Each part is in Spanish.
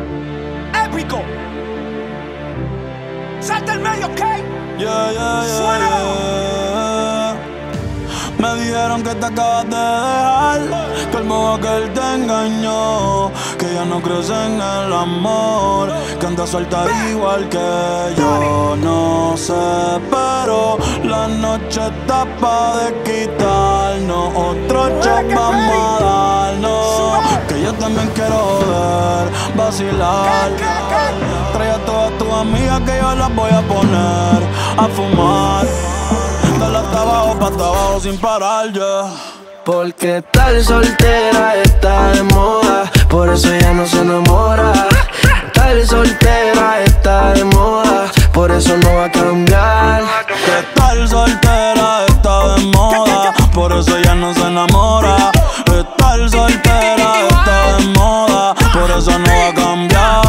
Épico. Salta el medio, ¿ok? Yeah. Me dijeron que te acabas de dejar, que el modo aquel te engañó, que ya no crees en el amor, que andas suelta igual que yo. No sé, pero la noche está pa' de quitarnos. Otro shot vamos a darnos, que yo también quiero joder, vacilar. Trae a todas tus amigas que yo las voy a poner a fumar. Dale hasta abajo, pa' hasta abajo sin parar, yeah. Porque tal soltera está de moda, por eso ella no se enamora. Tal soltera está de moda, por eso no va a cambiar. Que tal soltera está de moda, por eso ella no se enamora. Que tal soltera está de moda, por eso no va a cambiar.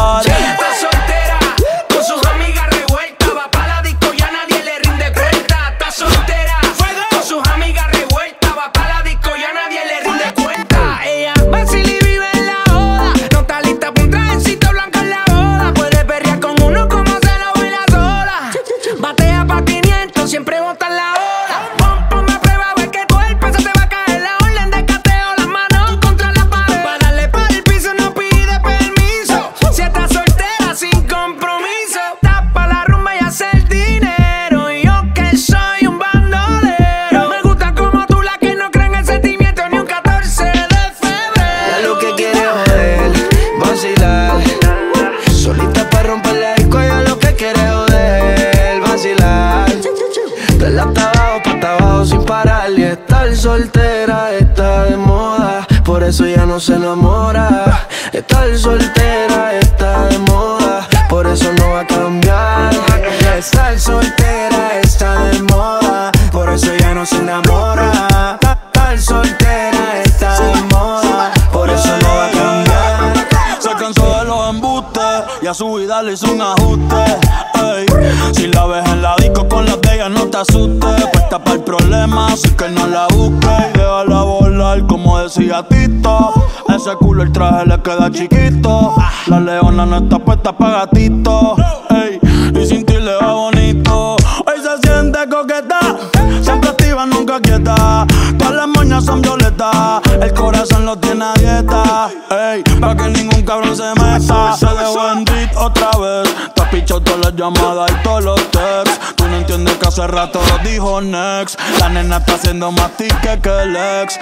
Soltera está de moda, por eso ya no se enamora. Estar soltera está de moda, por eso no va a cambiar. Estar soltera está de moda, por eso ya no se enamora. Estar soltera está de moda, por eso no va a cambiar. Se cansó de los embustes y a su vida le hizo un ajuste. Ey, si la ves en la disco con las de ella no te asustes. Puesta para el problema, así que no la busques y déjala volar como decía Tito. Ese culo el traje le queda chiquito. La leona no está puesta pa' gatito. Ey, y sin ti le va bonito. Hoy se siente coqueta, siempre activa, nunca quieta. Todas las moñas son violetas, el corazón lo tiene a dieta. Ey, pa' que ningún cabrón se meta. Se dejó en beat otra vez. Te has pichado todas las llamadas y todos los texts. Tú no entiendes que hace rato dijo next. La nena está haciendo más tique que el ex.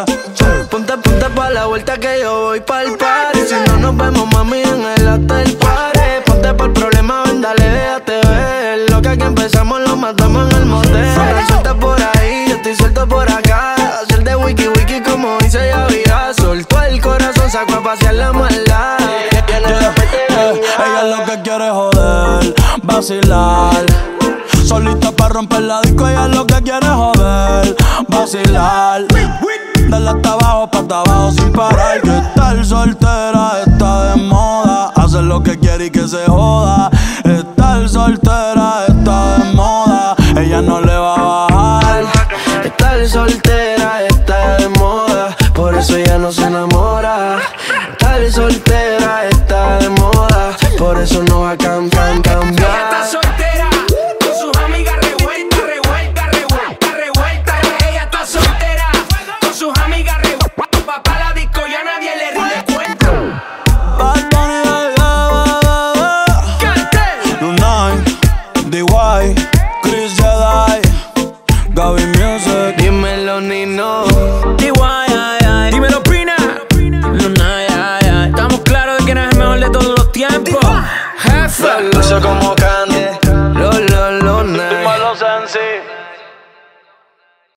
Ponte pa' la vuelta que yo voy pa'l party. Si no nos vemos, mami, en el after party. Ponte pa'l problema, ven, dale, déjate ver. Lo que aquí empezamos lo matamos en el motel. Estás suelta por ahí, yo estoy suelto por acá. Hacer de wiki wiki como dice Yavira. Soltó el corazón, sacó a pasear la maldad. Ella lo que quiere es joder, vacilar. Solita pa' romper la disco, ella lo que quiere es joder, vacilar. Dale hasta abajo, pa' hasta abajo sin parar. Que estar soltera está de moda, hacer lo que quiere y que se joda. Estar soltera está de moda, ella no le va a bajar. Estar soltera está de moda, por eso ella no se enamora. Estar soltera está de moda, por eso no va a cambiar. Ella está soltera, con sus amigas revuelta. Ella está soltera, con sus amigas revuelta. Pa' la disco ya nadie le rinde cuenta. Bad Bunny, Lunay, DY, Chris Jedi, Gaby Music. Dímelo, Nino. Dímelo, Pina. Lunay, estamos claros de que no es el mejor de todos los tiempos. Jefe. Lo uso como Candy.